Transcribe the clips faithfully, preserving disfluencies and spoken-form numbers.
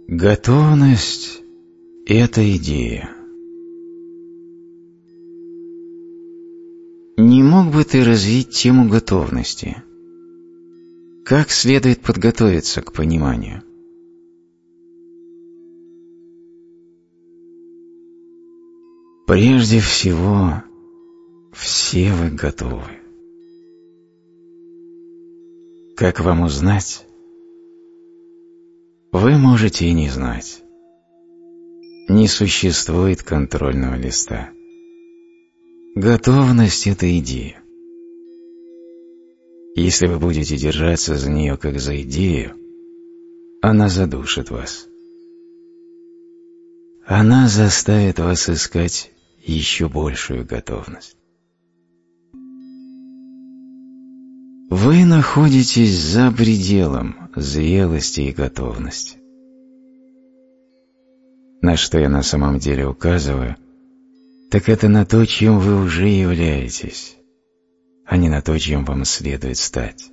Готовность – это идея. Не мог бы ты развить тему готовности? Как следует подготовиться к пониманию? Прежде всего, все вы готовы. Как вам узнать? Вы можете и не знать. Не существует контрольного листа. Готовность – это идея. Если вы будете держаться за нее как за идею, она задушит вас. Она заставит вас искать еще большую готовность. Вы находитесь за пределом зрелости и готовности. На что я на самом деле указываю, так это на то, чем вы уже являетесь, а не на то, чем вам следует стать.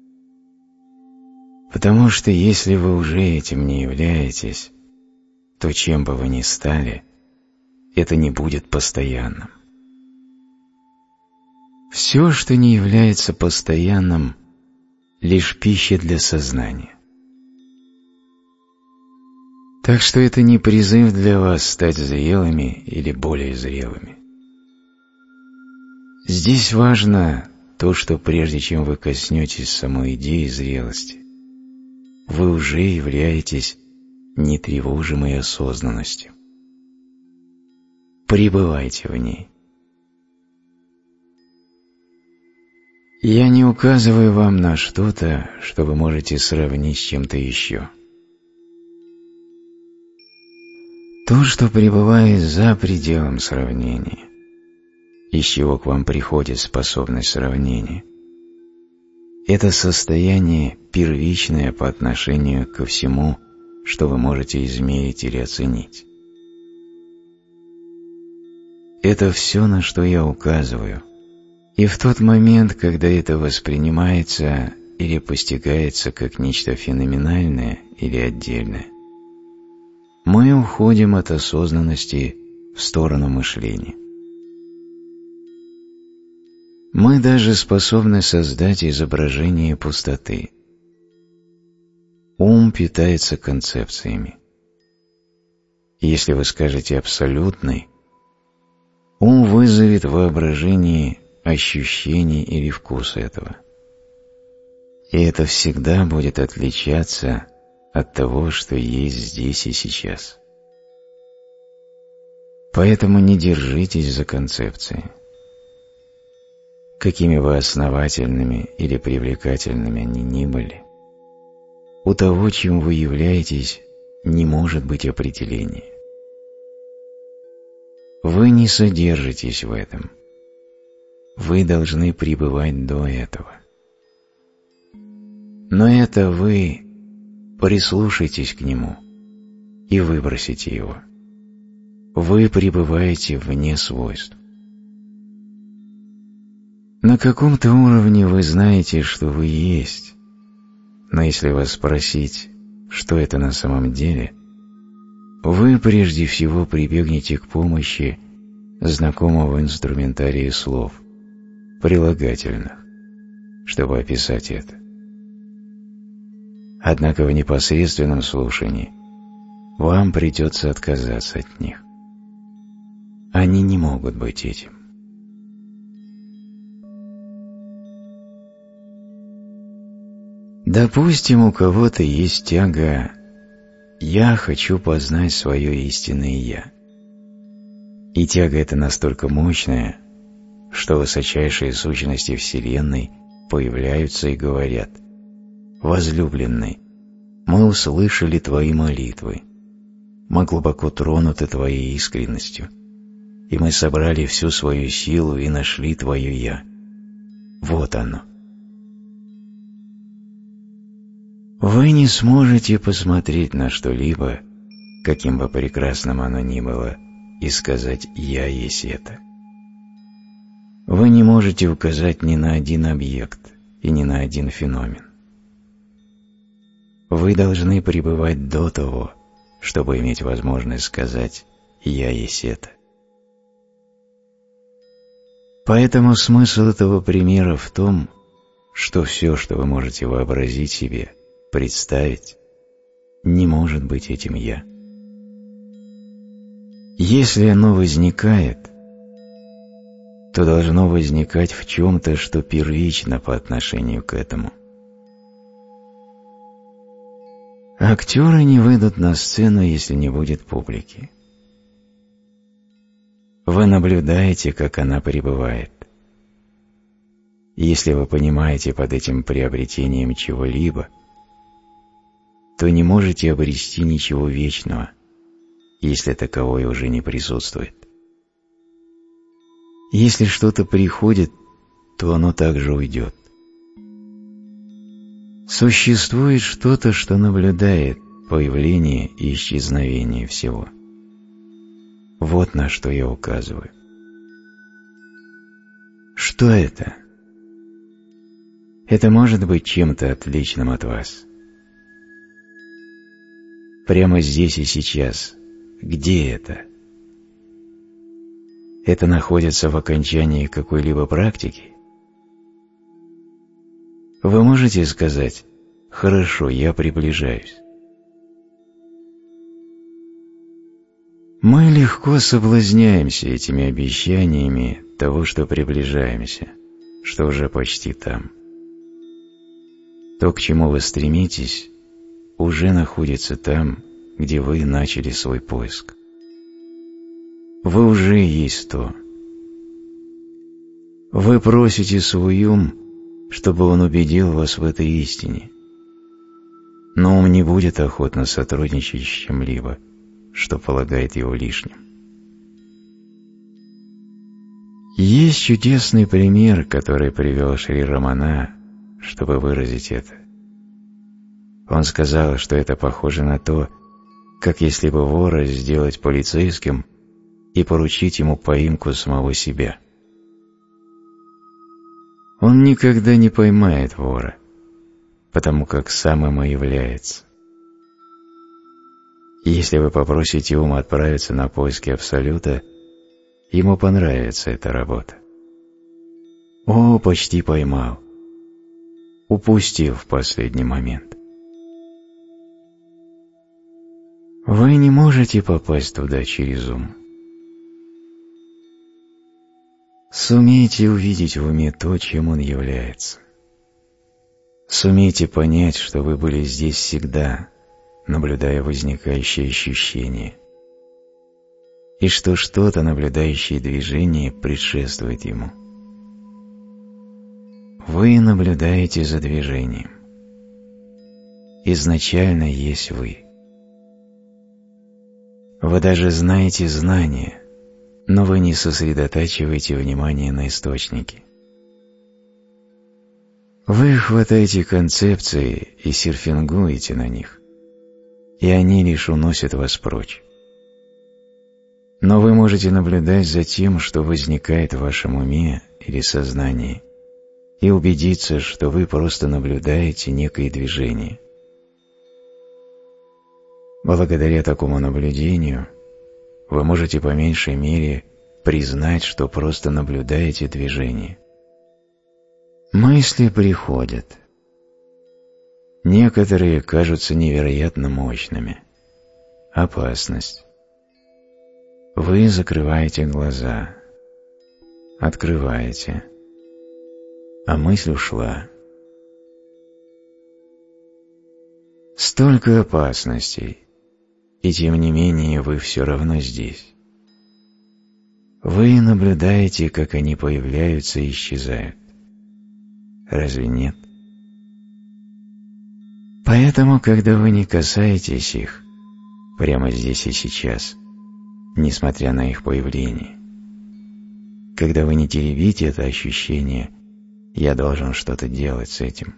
Потому что если вы уже этим не являетесь, то чем бы вы ни стали, это не будет постоянным. Все, что не является постоянным, лишь пища для сознания. Так что это не призыв для вас стать зрелыми или более зрелыми. Здесь важно то, что прежде чем вы коснетесь самой идеи зрелости, вы уже являетесь нетревожимой осознанностью. Пребывайте в ней. Я не указываю вам на что-то, что вы можете сравнить с чем-то еще. То, что пребывает за пределом сравнения, из чего к вам приходит способность сравнения, это состояние первичное по отношению ко всему, что вы можете измерить или оценить. Это все, на что я указываю, и в тот момент, когда это воспринимается или постигается как нечто феноменальное или отдельное, мы уходим от осознанности в сторону мышления. Мы даже способны создать изображение пустоты. Ум питается концепциями. Если вы скажете «абсолютный», ум вызовет в воображении ощущение или вкус этого. И это всегда будет отличаться от того, что есть здесь и сейчас. Поэтому не держитесь за концепции. Какими бы основательными или привлекательными они ни были, у того, чем вы являетесь, не может быть определения. Вы не содержитесь в этом. Вы должны пребывать до этого. Но это вы прислушайтесь к нему и выбросите его. Вы пребываете вне свойств. На каком-то уровне вы знаете, что вы есть, но если вас спросить, что это на самом деле, вы прежде всего прибегнете к помощи знакомого инструментария слов, прилагательных, чтобы описать это. Однако в непосредственном слушании вам придется отказаться от них. Они не могут быть этим. Допустим, у кого-то есть тяга «я хочу познать свое истинное «я». И тяга эта настолько мощная, что высочайшие сущности Вселенной появляются и говорят: «Возлюбленный, мы услышали твои молитвы, мы глубоко тронуты твоей искренностью, и мы собрали всю свою силу и нашли твое «я». Вот оно». Вы не сможете посмотреть на что-либо, каким бы прекрасным оно ни было, и сказать «я есть это». Вы не можете указать ни на один объект и ни на один феномен. Вы должны пребывать до того, чтобы иметь возможность сказать «я есть это». Поэтому смысл этого примера в том, что все, что вы можете вообразить себе, представить, не может быть этим «я». Если оно возникает, то должно возникать в чем-то, что первично по отношению к этому. Актеры не выйдут на сцену, если не будет публики. Вы наблюдаете, как она пребывает. Если вы понимаете под этим приобретением чего-либо, то не можете обрести ничего вечного, если таковое уже не присутствует. Если что-то приходит, то оно также уйдет. Существует что-то, что наблюдает появление и исчезновение всего. Вот на что я указываю. Что это? Это может быть чем-то отличным от вас. Прямо здесь и сейчас. Где это? Это находится в окончании какой-либо практики? Вы можете сказать «Хорошо, я приближаюсь». Мы легко соблазняемся этими обещаниями того, что приближаемся, что уже почти там. То, к чему вы стремитесь, уже находится там, где вы начали свой поиск. Вы уже есть то. Вы просите свой ум, чтобы он убедил вас в этой истине. Но ум не будет охотно сотрудничать с чем-либо, что полагает его лишним. Есть чудесный пример, который привел Шри Рамана, чтобы выразить это. Он сказал, что это похоже на то, как если бы вора сделать полицейским и поручить ему поимку самого себя. Он никогда не поймает вора, потому как сам им и является. Если вы попросите ум отправиться на поиски Абсолюта, ему понравится эта работа. О, почти поймал. Упустил в последний момент. Вы не можете попасть туда через ум. Сумейте увидеть в уме то, чем он является. Сумейте понять, что вы были здесь всегда, наблюдая возникающие ощущения, и что что-то, наблюдающее движение, предшествует ему. Вы наблюдаете за движением. Изначально есть вы. Вы даже знаете знания, но вы не сосредотачиваете внимание на источнике. Вы хватаете концепции и серфингуете на них, и они лишь уносят вас прочь. Но вы можете наблюдать за тем, что возникает в вашем уме или сознании, и убедиться, что вы просто наблюдаете некое движение. Благодаря такому наблюдению вы можете по меньшей мере признать, что просто наблюдаете движение. Мысли приходят. Некоторые кажутся невероятно мощными. Опасность. Вы закрываете глаза, открываете, а мысль ушла. Столько опасностей, и тем не менее вы все равно здесь. Вы наблюдаете, как они появляются и исчезают. Разве нет? Поэтому, когда вы не касаетесь их, прямо здесь и сейчас, несмотря на их появление, когда вы не теребите это ощущение «я должен что-то делать с этим»,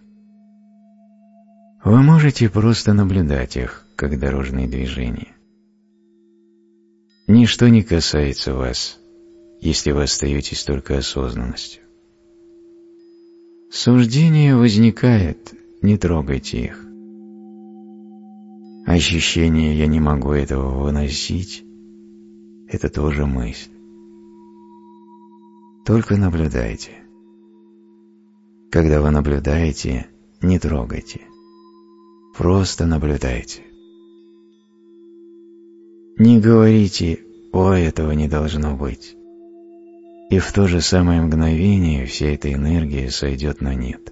вы можете просто наблюдать их, как дорожные движения. Ничто не касается вас, если вы остаетесь только осознанностью. Суждение возникает, не трогайте их. Ощущение «я не могу этого выносить» — это тоже мысль. Только наблюдайте. Когда вы наблюдаете, не трогайте. Просто наблюдайте. Не говорите «о, этого не должно быть». И в то же самое мгновение вся эта энергия сойдет на нет.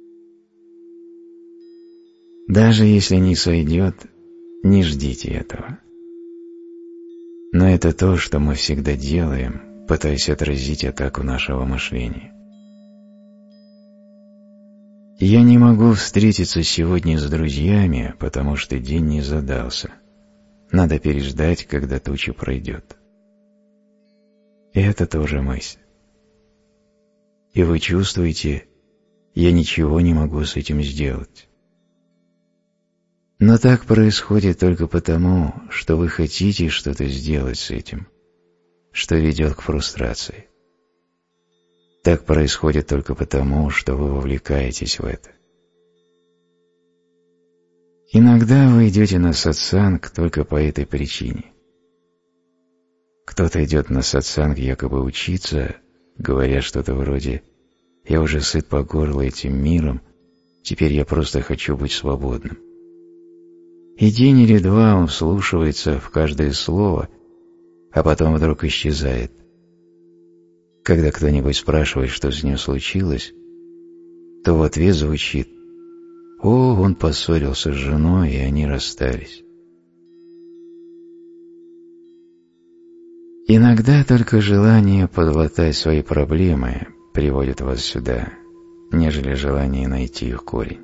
Даже если не сойдет, не ждите этого. Но это то, что мы всегда делаем, пытаясь отразить атаку нашего мышления. Я не могу встретиться сегодня с друзьями, потому что день не задался. Надо переждать, когда туча пройдет. И это тоже мысль. И вы чувствуете, я ничего не могу с этим сделать. Но так происходит только потому, что вы хотите что-то сделать с этим, что ведет к фрустрации. Так происходит только потому, что вы вовлекаетесь в это. Иногда вы идете на сатсанг только по этой причине. Кто-то идет на сатсанг якобы учиться, говоря что-то вроде «я уже сыт по горло этим миром, теперь я просто хочу быть свободным». И день или два он вслушивается в каждое слово, а потом вдруг исчезает. Когда кто-нибудь спрашивает, что с ним случилось, то в ответ звучит «О, он поссорился с женой, и они расстались». Иногда только желание подлатать свои проблемы приводит вас сюда, нежели желание найти их корень.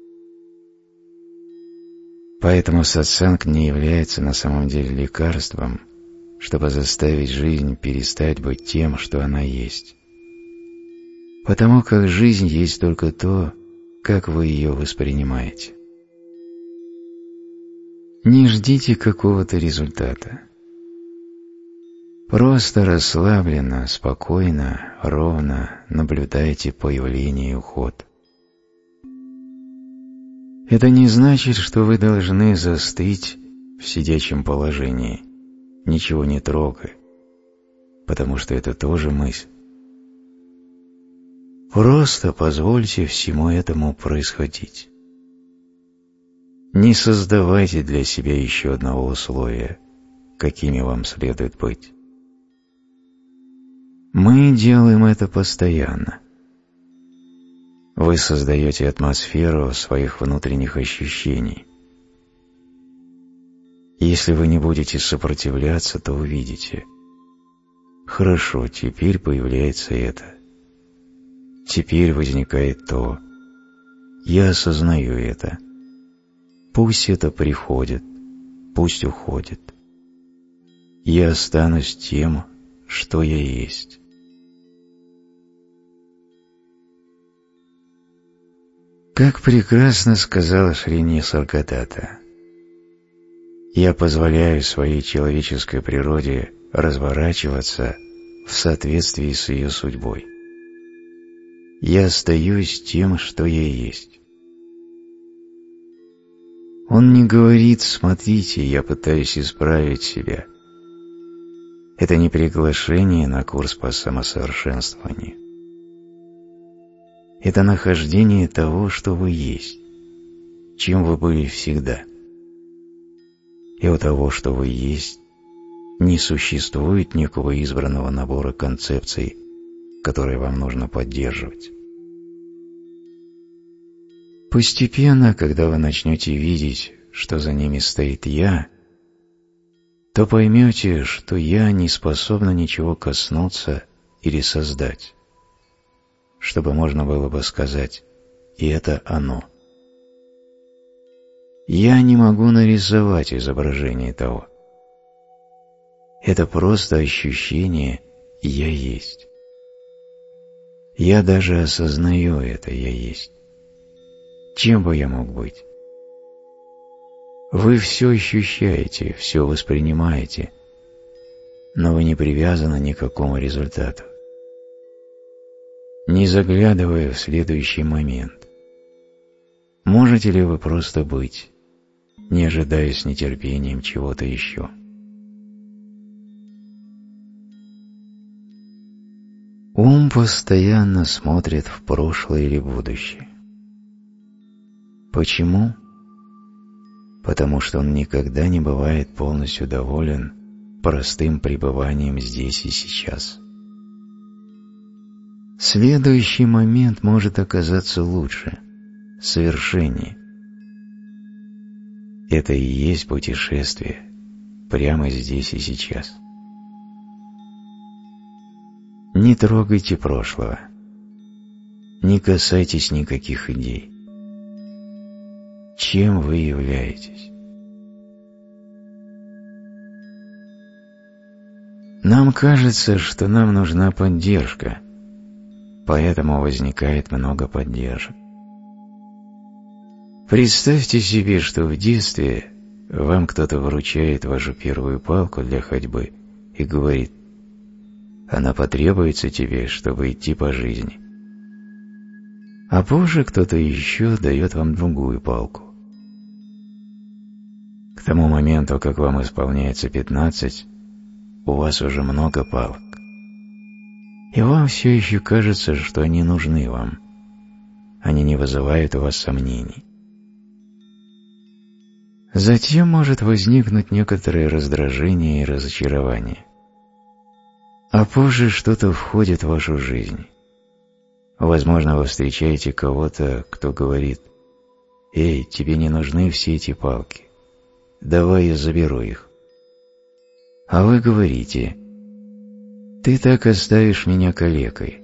Поэтому сатсанг не является на самом деле лекарством, чтобы заставить жизнь перестать быть тем, что она есть. Потому как жизнь есть только то, как вы ее воспринимаете. Не ждите какого-то результата. Просто расслабленно, спокойно, ровно наблюдайте появление и уход. Это не значит, что вы должны застыть в сидячем положении, ничего не трогая, потому что это тоже мысль. Просто позвольте всему этому происходить. Не создавайте для себя еще одного условия, какими вам следует быть. Мы делаем это постоянно. Вы создаете атмосферу своих внутренних ощущений. Если вы не будете сопротивляться, то увидите. Хорошо, теперь появляется это. Теперь возникает то. Я осознаю это. Пусть это приходит, пусть уходит. Я останусь тем, что я есть. Как прекрасно сказала Шри Нисаргадатта. Я позволяю своей человеческой природе разворачиваться в соответствии с ее судьбой. Я остаюсь тем, что я есть. Он не говорит «смотрите, я пытаюсь исправить себя». Это не приглашение на курс по самосовершенствованию. Это нахождение того, что вы есть, чем вы были всегда. И у того, что вы есть, не существует некого избранного набора концепций, которые вам нужно поддерживать. Постепенно, когда вы начнете видеть, что за ними стоит «я», то поймете, что «я» не способна ничего коснуться или создать, чтобы можно было бы сказать «и это оно». Я не могу нарисовать изображение того. Это просто ощущение «я есть». Я даже осознаю это «я есть». Чем бы я мог быть? Вы все ощущаете, все воспринимаете, но вы не привязаны ни к какому результату. Не заглядывая в следующий момент, можете ли вы просто быть, не ожидая с нетерпением чего-то еще. Ум постоянно смотрит в прошлое или будущее. Почему? Потому что он никогда не бывает полностью доволен простым пребыванием здесь и сейчас. Следующий момент может оказаться лучше, совершеннее. Это и есть путешествие прямо здесь и сейчас. Не трогайте прошлого, не касайтесь никаких идей. Чем вы являетесь? Нам кажется, что нам нужна поддержка, поэтому возникает много поддержек. Представьте себе, что в детстве вам кто-то вручает вашу первую палку для ходьбы и говорит: «Она потребуется тебе, чтобы идти по жизни». А позже кто-то еще дает вам другую палку. К тому моменту, как вам исполняется пятнадцать, у вас уже много палок. И вам все еще кажется, что они нужны вам. Они не вызывают у вас сомнений. Затем может возникнуть некоторое раздражение и разочарование. А позже что-то входит в вашу жизнь. Возможно, вы встречаете кого-то, кто говорит: «Эй, тебе не нужны все эти палки. Давай я заберу их». А вы говорите: «Ты так оставишь меня калекой».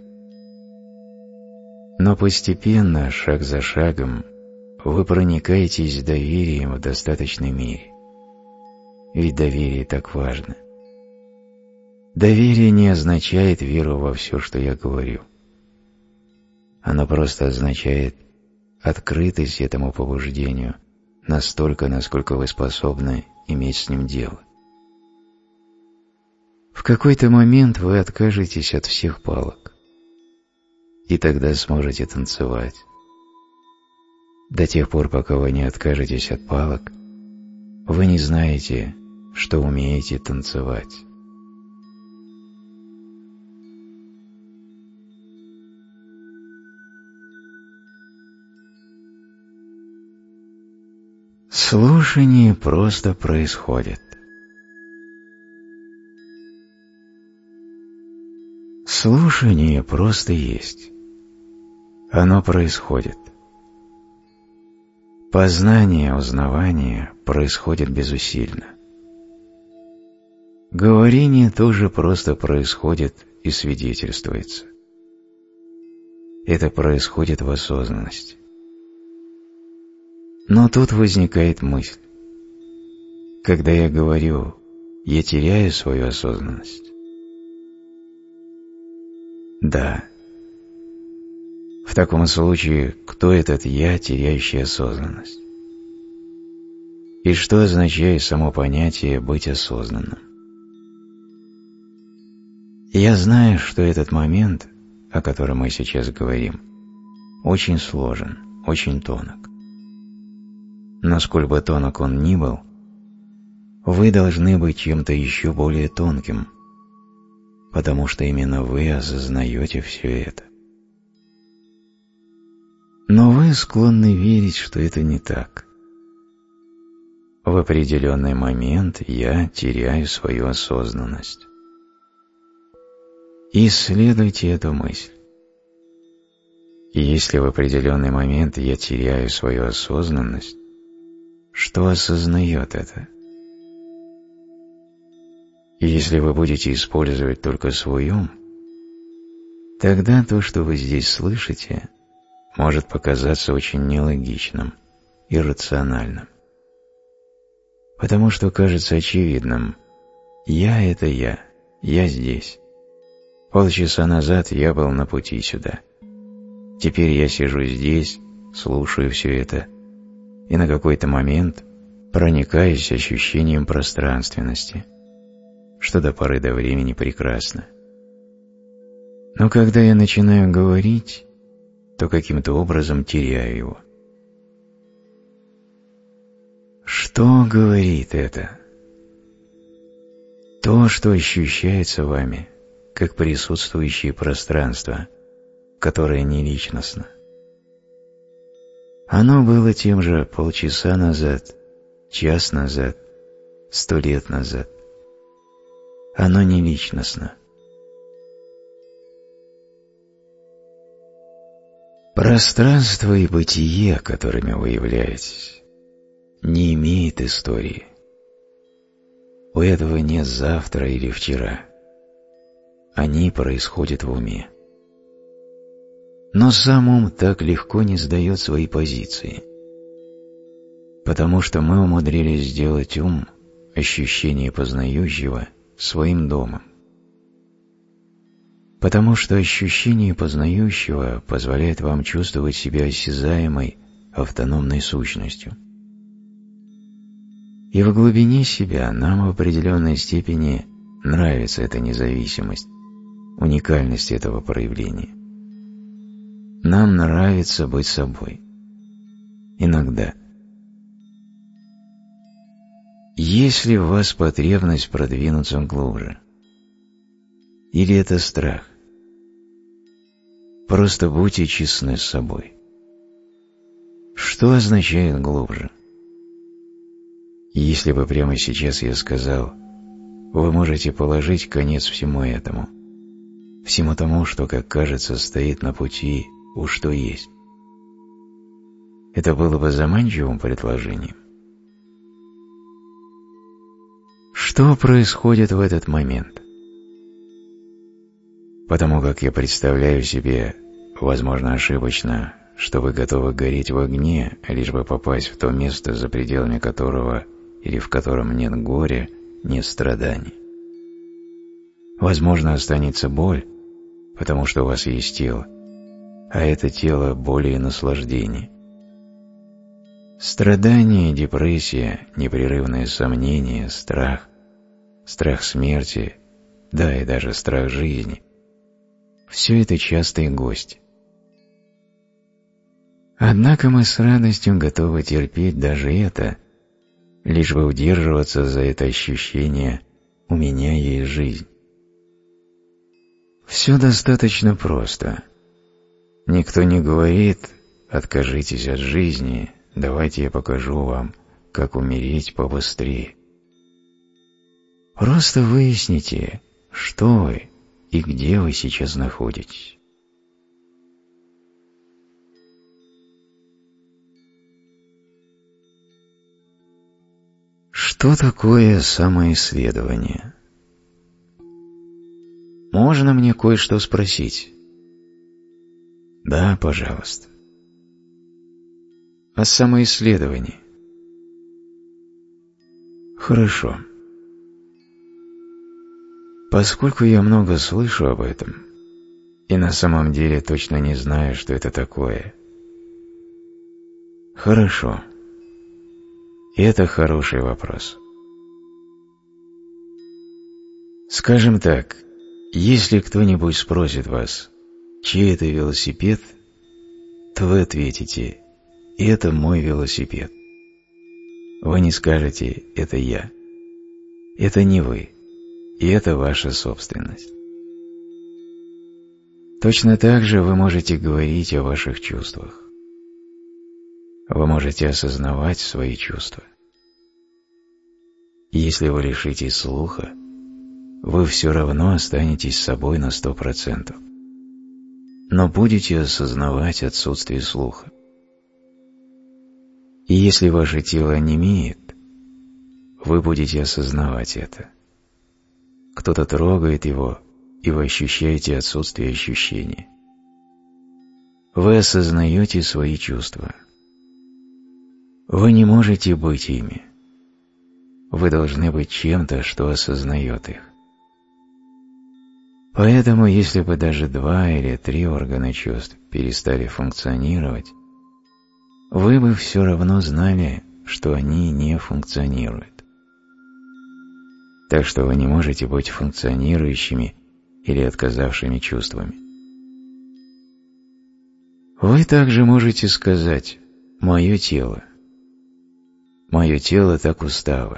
Но постепенно, шаг за шагом, вы проникаетесь доверием в достаточной мере. Ведь доверие так важно. Доверие не означает веру во все, что я говорю. Оно просто означает открытость этому побуждению настолько, насколько вы способны иметь с ним дело. В какой-то момент вы откажетесь от всех палок, и тогда сможете танцевать. До тех пор, пока вы не откажетесь от палок, вы не знаете, что умеете танцевать. Слушание просто происходит. Слушание просто есть. Оно происходит. Познание, узнавание происходит безусильно. Говорение тоже просто происходит и свидетельствуется. Это происходит в осознанности. Но тут возникает мысль. Когда я говорю, я теряю свою осознанность. Да. В таком случае, кто этот «я», теряющий осознанность? И что означает само понятие «быть осознанным»? Я знаю, что этот момент, о котором мы сейчас говорим, очень сложен, очень тонок. Но сколь бы тонок он ни был, вы должны быть чем-то еще более тонким, потому что именно вы осознаете все это. Но вы склонны верить, что это не так. В определенный момент я теряю свою осознанность. Исследуйте эту мысль. Если в определенный момент я теряю свою осознанность, что осознает это? Если вы будете использовать только свой ум, тогда то, что вы здесь слышите, может показаться очень нелогичным, иррациональным. Потому что кажется очевидным: «Я – это я, я здесь. Полчаса назад я был на пути сюда. Теперь я сижу здесь, слушаю все это, и на какой-то момент проникаюсь ощущением пространственности, что до поры до времени прекрасно. Но когда я начинаю говорить, то каким-то образом теряю его». Что говорит это? То, что ощущается вами, как присутствующее пространство, которое не личностно. Оно было тем же полчаса назад, час назад, сто лет назад. Оно не личностно. Пространство и бытие, которыми вы являетесь, не имеет истории. У этого нет завтра или вчера. Они происходят в уме. Но сам ум так легко не сдает свои позиции, потому что мы умудрились сделать ум, ощущение познающего, своим домом. Потому что ощущение познающего позволяет вам чувствовать себя осязаемой, автономной сущностью. И в глубине себя нам в определенной степени нравится эта независимость, уникальность этого проявления. Нам нравится быть собой. Иногда. Есть ли в вас потребность продвинуться глубже? Или это страх? Просто будьте честны с собой. Что означает глубже? Если бы прямо сейчас я сказал, вы можете положить конец всему этому, всему тому, что, как кажется, стоит на пути у что есть. Это было бы заманчивым предложением. Что происходит в этот момент? Потому как я представляю себе, возможно ошибочно, что вы готовы гореть в огне, лишь бы попасть в то место, за пределами которого или в котором нет горя, нет страданий. Возможно, останется боль, потому что у вас есть тело, а это тело боли и наслаждения. Страдания, депрессия, непрерывное сомнение, страх, страх смерти, да и даже страх жизни – все это частые гости. Однако мы с радостью готовы терпеть даже это, лишь бы удерживаться за это ощущение «у меня есть жизнь». Все достаточно просто. Никто не говорит «откажитесь от жизни, давайте я покажу вам, как умереть побыстрее». Просто выясните, что вы и где вы сейчас находитесь. Что такое самоисследование? Можно мне кое-что спросить? Да, пожалуйста. О самоисследовании. Хорошо. Поскольку я много слышу об этом, и на самом деле точно не знаю, что это такое. Хорошо. Это хороший вопрос. Скажем так, если кто-нибудь спросит вас, чей это велосипед, то вы ответите: это мой велосипед. Вы не скажете: это я. Это не вы, и это ваша собственность. Точно так же вы можете говорить о ваших чувствах. Вы можете осознавать свои чувства. Если вы лишитесь слуха, вы все равно останетесь собой на сто процентов, но будете осознавать отсутствие слуха. И если ваше тело онемеет, вы будете осознавать это. Кто-то трогает его, и вы ощущаете отсутствие ощущения. Вы осознаете свои чувства. Вы не можете быть ими. Вы должны быть чем-то, что осознает их. Поэтому, если бы даже два или три органа чувств перестали функционировать, вы бы все равно знали, что они не функционируют. Так что вы не можете быть функционирующими или отказавшими чувствами. Вы также можете сказать «моё тело». Мое тело так устало.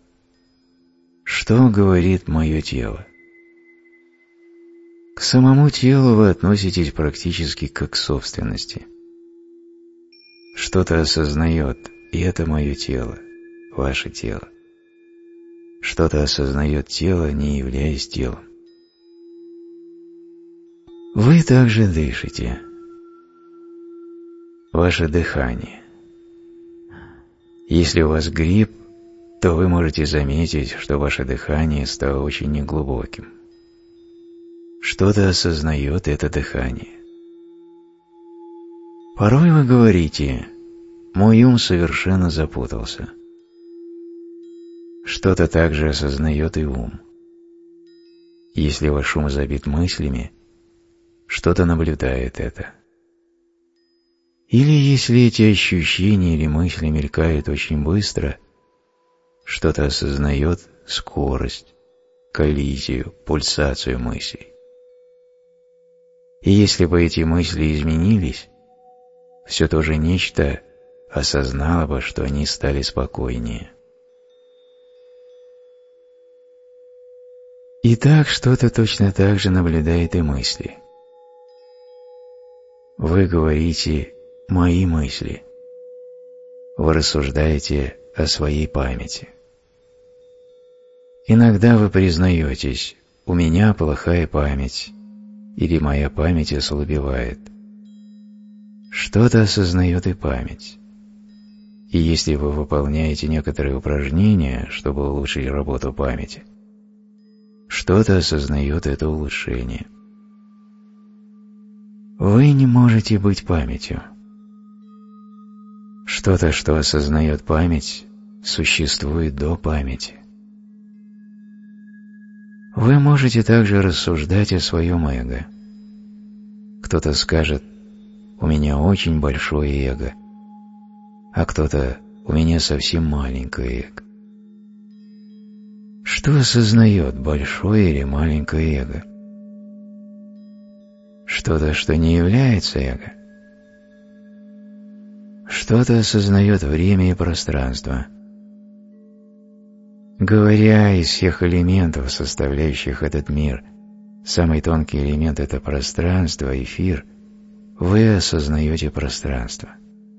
Что говорит мое тело? К самому телу вы относитесь практически как к собственности. Что-то осознает, и это мое тело, ваше тело. Что-то осознает тело, не являясь телом. Вы также дышите. Ваше дыхание. Если у вас грипп, то вы можете заметить, что ваше дыхание стало очень неглубоким. Что-то осознает это дыхание. Порой вы говорите: «Мой ум совершенно запутался». Что-то также осознает и ум. Если ваш ум забит мыслями, что-то наблюдает это. Или если эти ощущения или мысли мелькают очень быстро, что-то осознает скорость, коллизию, пульсацию мыслей. И если бы эти мысли изменились, все то же нечто осознало бы, что они стали спокойнее. Итак, что-то точно так же наблюдает и мысли. Вы говорите «мои мысли». Вы рассуждаете о своей памяти. Иногда вы признаетесь: «У меня плохая память» или «моя память ослабевает». Что-то осознает и память. И если вы выполняете некоторые упражнения, чтобы улучшить работу памяти, что-то осознает это улучшение. Вы не можете быть памятью. Что-то, что осознает память, существует до памяти. Вы можете также рассуждать о своем эго. Кто-то скажет: «У меня очень большое эго», а кто-то: «У меня совсем маленькое эго». Что осознает большое или маленькое эго? Что-то, что не является эго. Что-то осознает время и пространство. Говоря, из всех элементов, составляющих этот мир, самый тонкий элемент — это пространство, эфир, вы осознаете пространство.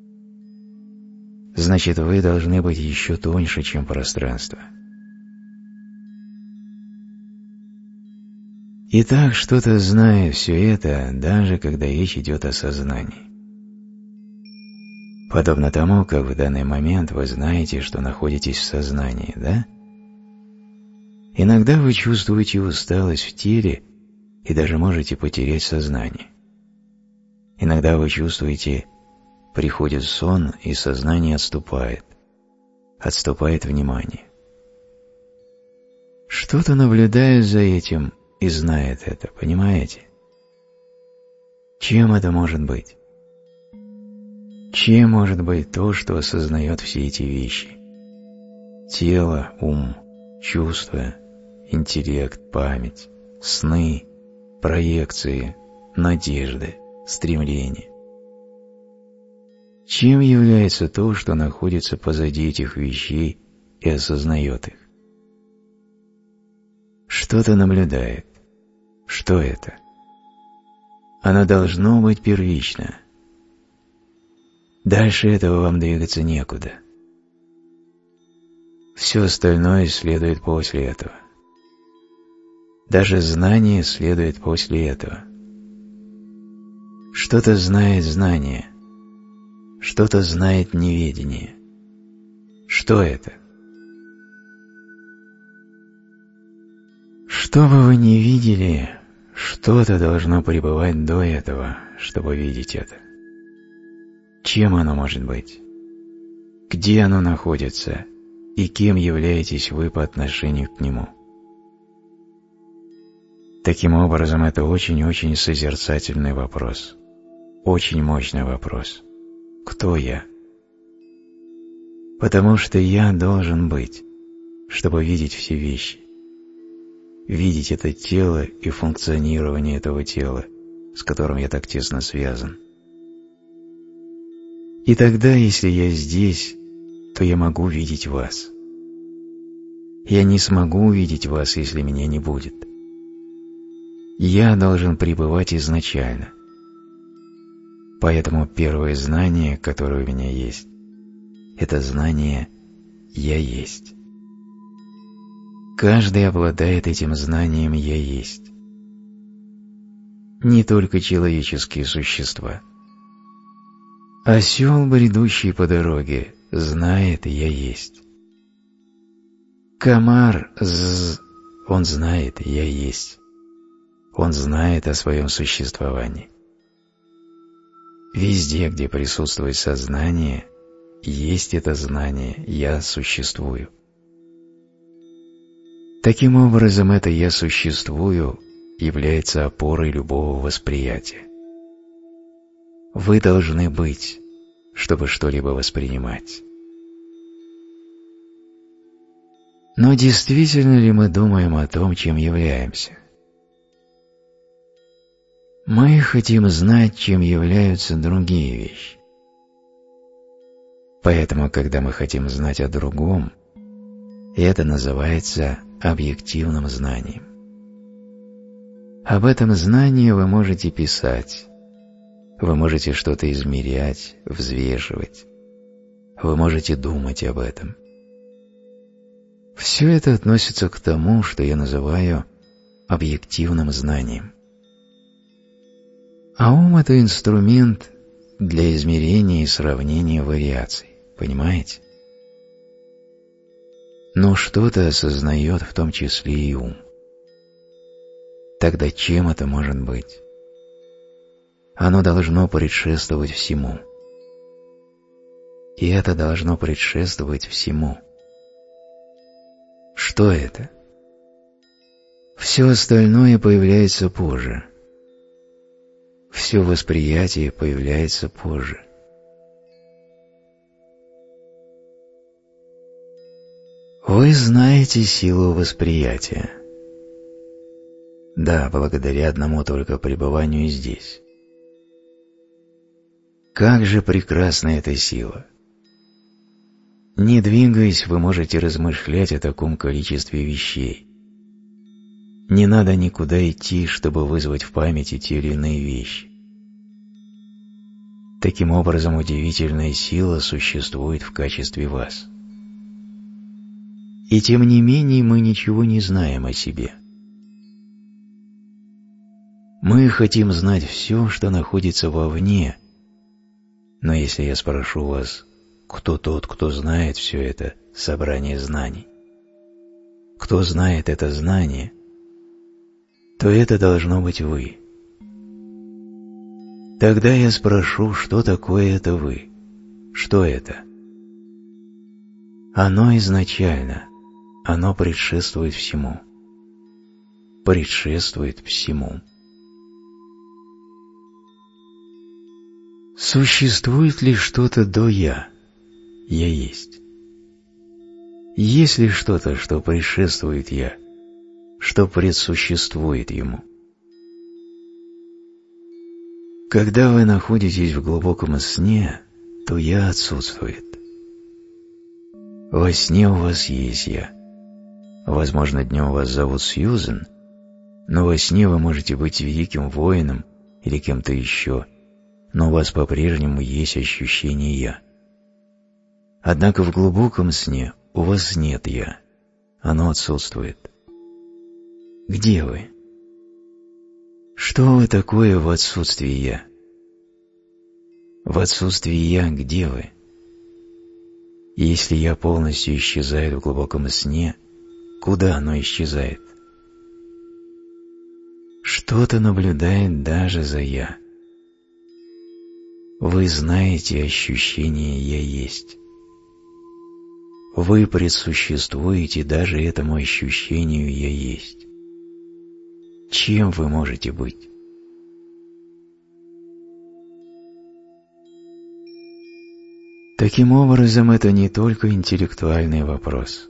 Значит, вы должны быть еще тоньше, чем пространство. Итак, что-то зная все это, даже когда речь идет о сознании. Подобно тому, как в данный момент вы знаете, что находитесь в сознании, да? Иногда вы чувствуете усталость в теле и даже можете потерять сознание. Иногда вы чувствуете, приходит сон, и сознание отступает, отступает внимание. Что-то наблюдает за этим и знает это, понимаете? Чем это может быть? Чем может быть то, что осознает все эти вещи? Тело, ум, чувства, интеллект, память, сны, проекции, надежды, стремления. Чем является то, что находится позади этих вещей и осознает их? Что-то наблюдает. Что это? Оно должно быть первично. Дальше этого вам двигаться некуда. Все остальное следует после этого. Даже знание следует после этого. Что-то знает знание, что-то знает неведение. Что это? Что бы вы ни видели, что-то должно пребывать до этого, чтобы видеть это. Чем оно может быть? Где оно находится? И кем являетесь вы по отношению к нему? Таким образом, это очень-очень созерцательный вопрос. Очень мощный вопрос. Кто я? Потому что я должен быть, чтобы видеть все вещи. Видеть это тело и функционирование этого тела, с которым я так тесно связан. И тогда, если я здесь, то я могу видеть вас. Я не смогу увидеть вас, если меня не будет. Я должен пребывать изначально. Поэтому первое знание, которое у меня есть, это знание «Я есть». Каждый обладает этим знанием «Я есть». Не только человеческие существа. Осел, бредущий по дороге, знает «Я есть». Комар, з, он знает «Я есть». Он знает о своем существовании. Везде, где присутствует сознание, есть это знание «Я существую». Таким образом, это «Я существую» является опорой любого восприятия. Вы должны быть, чтобы что-либо воспринимать. Но действительно ли мы думаем о том, чем являемся? Мы хотим знать, чем являются другие вещи. Поэтому, когда мы хотим знать о другом, это называется объективным знанием. Об этом знании вы можете писать, вы можете что-то измерять, взвешивать, вы можете думать об этом. Все это относится к тому, что я называю объективным знанием. А ум – это инструмент для измерения и сравнения вариаций, понимаете? Но что-то осознает в том числе и ум. Тогда чем это может быть? Оно должно предшествовать всему. И это должно предшествовать всему. Что это? Все остальное появляется позже. Все восприятие появляется позже. Вы знаете силу восприятия. Да, благодаря одному только пребыванию здесь. Как же прекрасна эта сила! Не двигаясь, вы можете размышлять о таком количестве вещей. Не надо никуда идти, чтобы вызвать в памяти те или иные вещи. Таким образом, удивительная сила существует в качестве вас. И тем не менее мы ничего не знаем о себе. Мы хотим знать все, что находится вовне, но если я спрошу вас, кто тот, кто знает все это собрание знаний, кто знает это знание, то это должно быть вы. Тогда я спрошу, что такое это вы? Что это? Оно изначально, оно предшествует всему. Предшествует всему. Существует ли что-то до «я»? «Я есть». Есть ли что-то, что предшествует «я», что предсуществует ему? Когда вы находитесь в глубоком сне, то «я» отсутствует. Во сне у вас есть «я». Возможно, днем вас зовут Сьюзен, но во сне вы можете быть великим воином или кем-то еще, но у вас по-прежнему есть ощущение «я». Однако в глубоком сне у вас нет «я», оно отсутствует. Где вы? Что вы такое в отсутствии «я»? В отсутствии «я» где вы? Если «я» полностью исчезает в глубоком сне, куда оно исчезает? Что-то наблюдает даже за «я». Вы знаете ощущение «я есть». Вы предсуществуете даже этому ощущению «я есть». Чем вы можете быть? Таким образом, это не только интеллектуальный вопрос.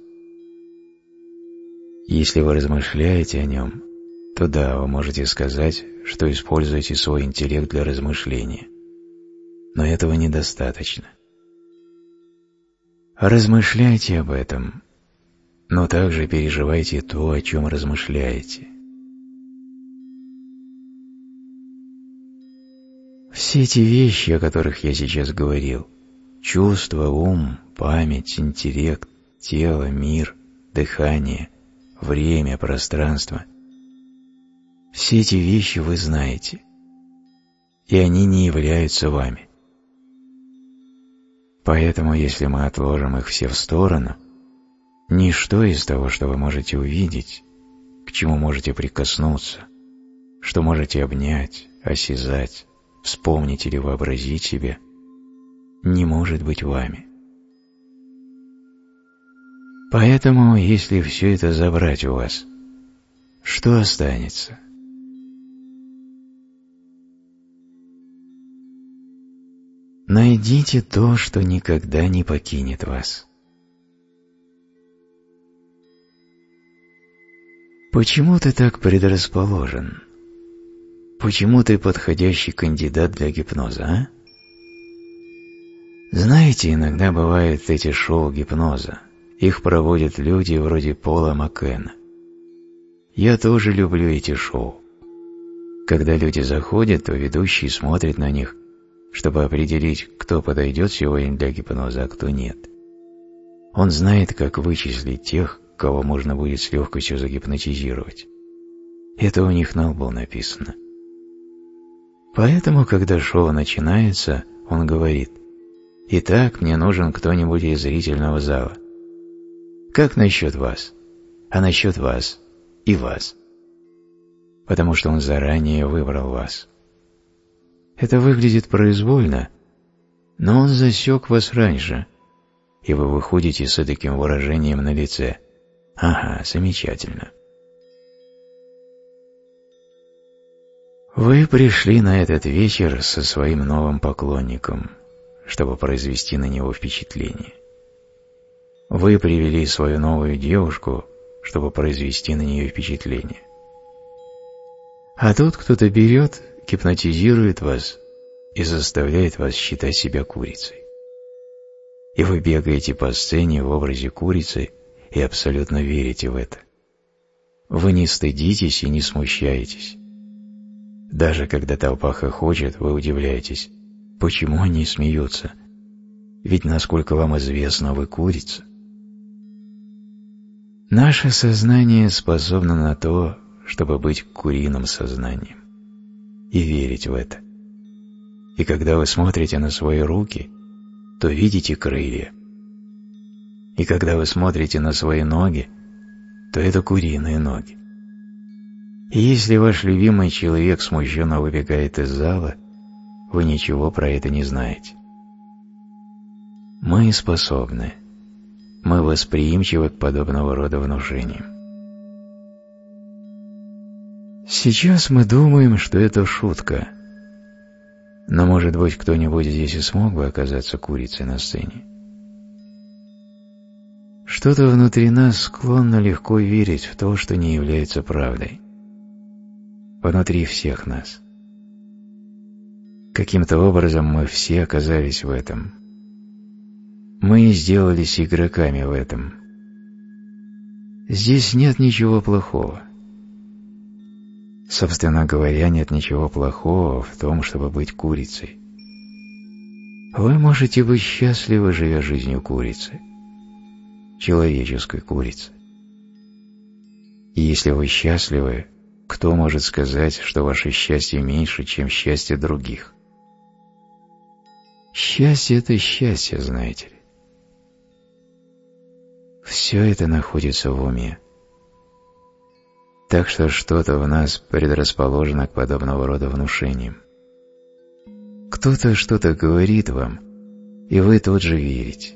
Если вы размышляете о нем, то да, вы можете сказать, что используете свой интеллект для размышления. Но этого недостаточно. Размышляйте об этом, но также переживайте то, о чем размышляете. Все эти вещи, о которых я сейчас говорил, чувства, ум, память, интеллект, тело, мир, дыхание, время, пространство, все эти вещи вы знаете, и они не являются вами. Поэтому, если мы отложим их все в сторону, ничто из того, что вы можете увидеть, к чему можете прикоснуться, что можете обнять, осязать, вспомнить или вообразить себе, не может быть вами. Поэтому, если все это забрать у вас, что останется? Найдите то, что никогда не покинет вас. Почему ты так предрасположен? Почему ты подходящий кандидат для гипноза, а? Знаете, иногда бывают эти шоу гипноза. Их проводят люди вроде Пола Маккена. Я тоже люблю эти шоу. Когда люди заходят, то ведущий смотрит на них, чтобы определить, кто подойдет сегодня для гипноза, а кто нет. Он знает, как вычислить тех, кого можно будет с легкостью загипнотизировать. Это у них на лбу написано. Поэтому, когда шоу начинается, он говорит: «Итак, мне нужен кто-нибудь из зрительного зала. Как насчет вас? А насчет вас и вас?» Потому что он заранее выбрал вас. Это выглядит произвольно, но он засек вас раньше, и вы выходите с таким выражением на лице: «Ага, замечательно». Вы пришли на этот вечер со своим новым поклонником, чтобы произвести на него впечатление. Вы привели свою новую девушку, чтобы произвести на нее впечатление. А тут кто-то берет, гипнотизирует вас и заставляет вас считать себя курицей. И вы бегаете по сцене в образе курицы и абсолютно верите в это. Вы не стыдитесь и не смущаетесь. Даже когда толпа хохочет, вы удивляетесь, почему они смеются, ведь, насколько вам известно, вы курица. Наше сознание способно на то, чтобы быть куриным сознанием и верить в это. И когда вы смотрите на свои руки, то видите крылья. И когда вы смотрите на свои ноги, то это куриные ноги. И если ваш любимый человек смущенно выбегает из зала, вы ничего про это не знаете. Мы способны. Мы восприимчивы к подобного рода внушениям. Сейчас мы думаем, что это шутка. Но, может быть, кто-нибудь здесь и смог бы оказаться курицей на сцене. Что-то внутри нас склонно легко верить в то, что не является правдой. Внутри всех нас. Каким-то образом мы все оказались в этом. Мы сделались игроками в этом. Здесь нет ничего плохого. Собственно говоря, нет ничего плохого в том, чтобы быть курицей. Вы можете быть счастливы, живя жизнью курицы, человеческой курицы. И если вы счастливы, кто может сказать, что ваше счастье меньше, чем счастье других? Счастье – это счастье, знаете ли. Все это находится в уме. Так что что-то в нас предрасположено к подобного рода внушениям. Кто-то что-то говорит вам, и вы тут же верите.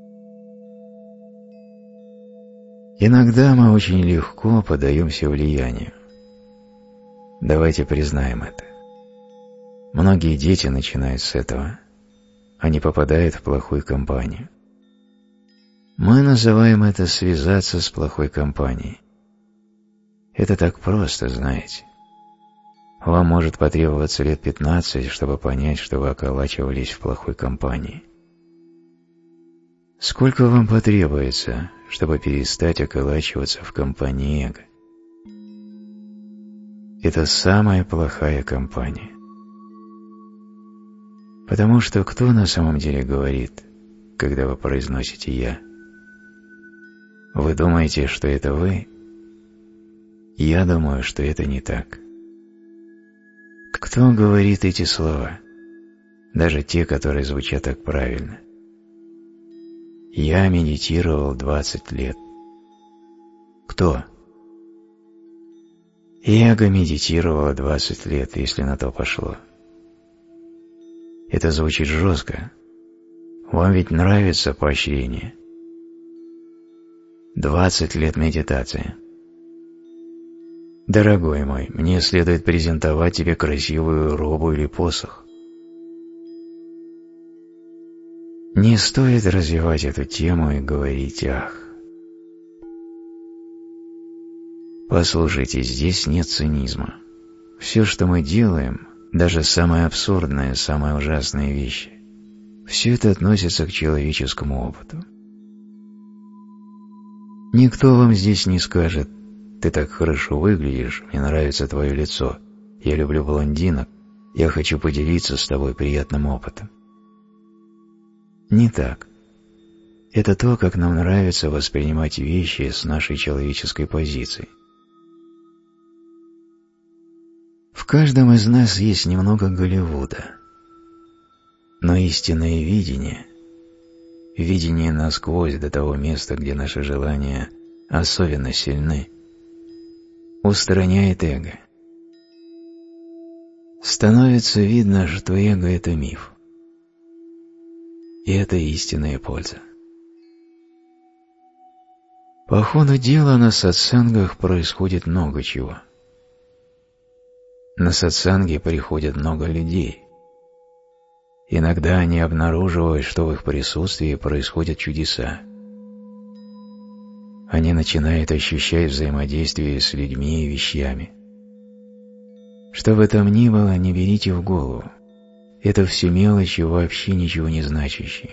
Иногда мы очень легко поддаемся влиянию. Давайте признаем это. Многие дети начинают с этого. Они попадают в плохую компанию. Мы называем это связаться с плохой компанией. Это так просто, знаете. Вам может потребоваться лет пятнадцать, чтобы понять, что вы околачивались в плохой компании. Сколько вам потребуется, чтобы перестать околачиваться в компании эго? Это самая плохая компания. Потому что кто на самом деле говорит, когда вы произносите «я»? Вы думаете, что это вы? Я думаю, что это не так. Кто говорит эти слова? Даже те, которые звучат так правильно. Я медитировал двадцать лет. Кто? Эго медитировало двадцать лет, если на то пошло. Это звучит жестко. Вам ведь нравится поощрение. Двадцать лет медитации. Дорогой мой, мне следует презентовать тебе красивую робу или посох. Не стоит развивать эту тему и говорить «ах». Послушайте, здесь нет цинизма. Все, что мы делаем, даже самые абсурдные, самые ужасные вещи, все это относится к человеческому опыту. Никто вам здесь не скажет: «Ты так хорошо выглядишь, мне нравится твое лицо, я люблю блондинок, я хочу поделиться с тобой приятным опытом». Не так. Это то, как нам нравится воспринимать вещи с нашей человеческой позиции. В каждом из нас есть немного Голливуда. Но истинное видение, видение насквозь до того места, где наши желания особенно сильны, устраняет эго. Становится видно, что эго – это миф. И это истинная польза. По ходу дела на сатсангах происходит много чего. На сатсанги приходят много людей. Иногда они обнаруживают, что в их присутствии происходят чудеса. Они начинают ощущать взаимодействие с людьми и вещами. Что бы там ни было, не берите в голову. Это все мелочи, вообще ничего не значащие.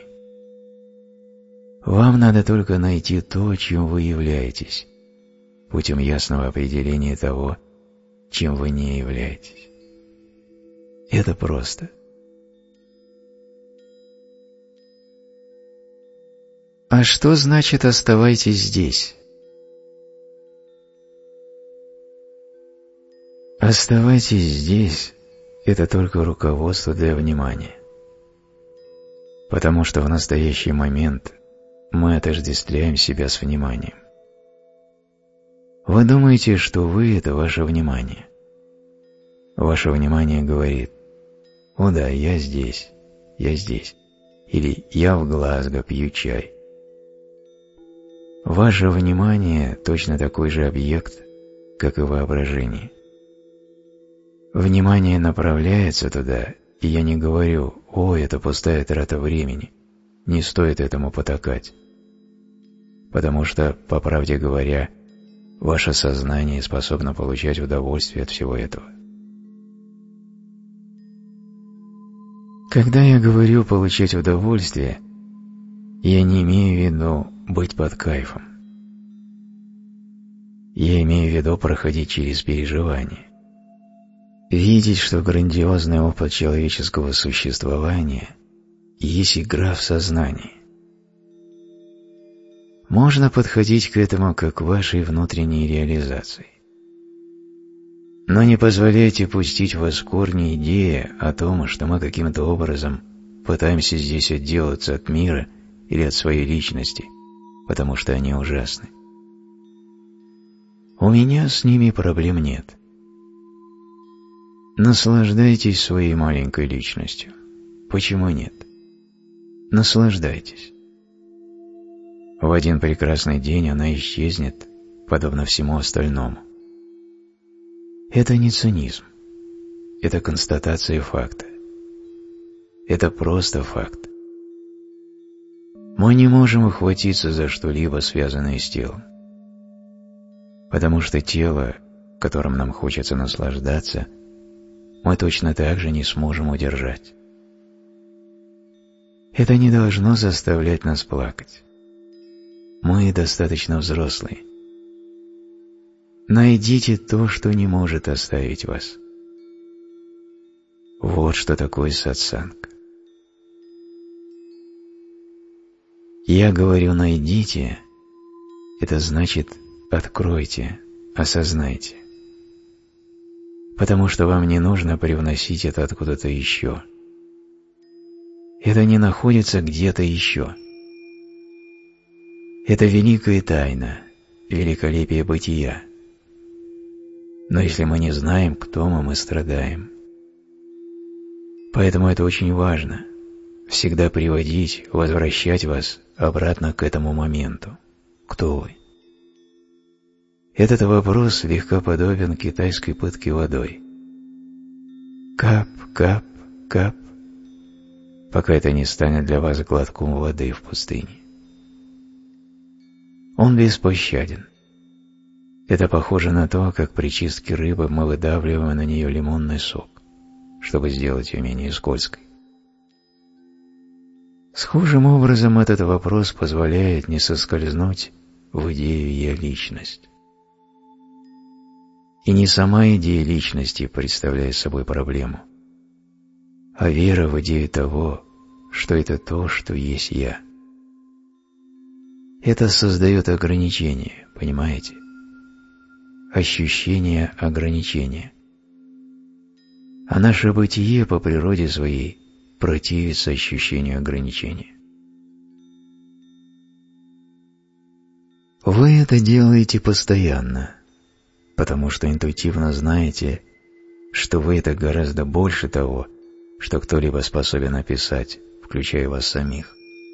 Вам надо только найти то, чем вы являетесь, путем ясного определения того, чем вы не являетесь. Это просто. А что значит «оставайтесь здесь»? «Оставайтесь здесь» — это только руководство для внимания. Потому что в настоящий момент мы отождествляем себя с вниманием. Вы думаете, что вы – это ваше внимание. Ваше внимание говорит: «О да, я здесь, я здесь», или «я в Глазго пью чай». Ваше внимание – точно такой же объект, как и воображение. Внимание направляется туда, и я не говорю: «О, это пустая трата времени, не стоит этому потакать». Потому что, по правде говоря, ваше сознание способно получать удовольствие от всего этого. Когда я говорю «получать удовольствие», я не имею в виду быть под кайфом. Я имею в виду проходить через переживания. Видеть, что грандиозный опыт человеческого существования есть игра в сознании. Можно подходить к этому как к вашей внутренней реализации. Но не позволяйте пустить в вас корни идеи о том, что мы каким-то образом пытаемся здесь отделаться от мира или от своей личности, потому что они ужасны. У меня с ними проблем нет. Наслаждайтесь своей маленькой личностью. Почему нет? Наслаждайтесь. В один прекрасный день она исчезнет, подобно всему остальному. Это не цинизм. Это констатация факта. Это просто факт. Мы не можем ухватиться за что-либо, связанное с телом. Потому что тело, которым нам хочется наслаждаться, мы точно так же не сможем удержать. Это не должно заставлять нас плакать. Мы достаточно взрослые. Найдите то, что не может оставить вас. Вот что такое сатсанг. Я говорю «найдите», это значит «откройте», «осознайте». Потому что вам не нужно привносить это откуда-то еще. Это не находится где-то еще. Это великая тайна, великолепие бытия. Но если мы не знаем, кто мы, мы страдаем. Поэтому это очень важно – всегда приводить, возвращать вас обратно к этому моменту. Кто вы? Этот вопрос слегка подобен китайской пытке водой. Кап, кап, кап, пока это не станет для вас глотком воды в пустыне. Он беспощаден. Это похоже на то, как при чистке рыбы мы выдавливаем на нее лимонный сок, чтобы сделать ее менее скользкой. Схожим образом этот вопрос позволяет не соскользнуть в идею «я-личность». И не сама идея личности представляет собой проблему, а вера в идею того, что это то, что есть «я». Это создает ограничение, понимаете? Ощущение ограничения. А наше бытие по природе своей противится ощущению ограничения. Вы это делаете постоянно, потому что интуитивно знаете, что вы – это гораздо больше того, что кто-либо способен описать, включая вас самих.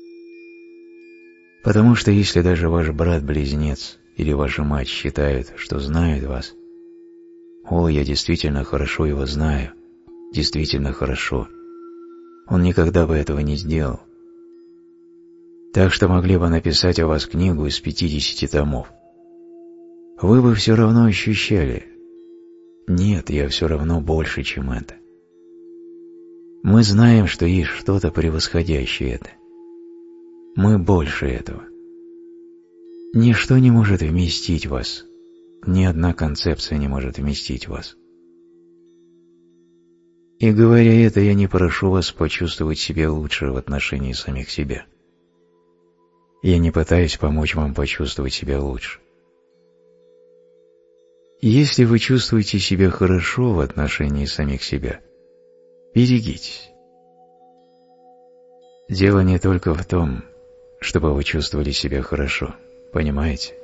Потому что если даже ваш брат-близнец или ваша мать считают, что знают вас, «О, я действительно хорошо его знаю, действительно хорошо», он никогда бы этого не сделал. Так что могли бы написать о вас книгу из пятидесяти томов. Вы бы все равно ощущали: «Нет, я все равно больше, чем это». Мы знаем, что есть что-то превосходящее это. Мы больше этого. Ничто не может вместить вас, ни одна концепция не может вместить вас. И говоря это, я не прошу вас почувствовать себя лучше в отношении самих себя. Я не пытаюсь помочь вам почувствовать себя лучше. Если вы чувствуете себя хорошо в отношении самих себя, берегитесь. Дело не только в том, чтобы вы чувствовали себя хорошо, понимаете?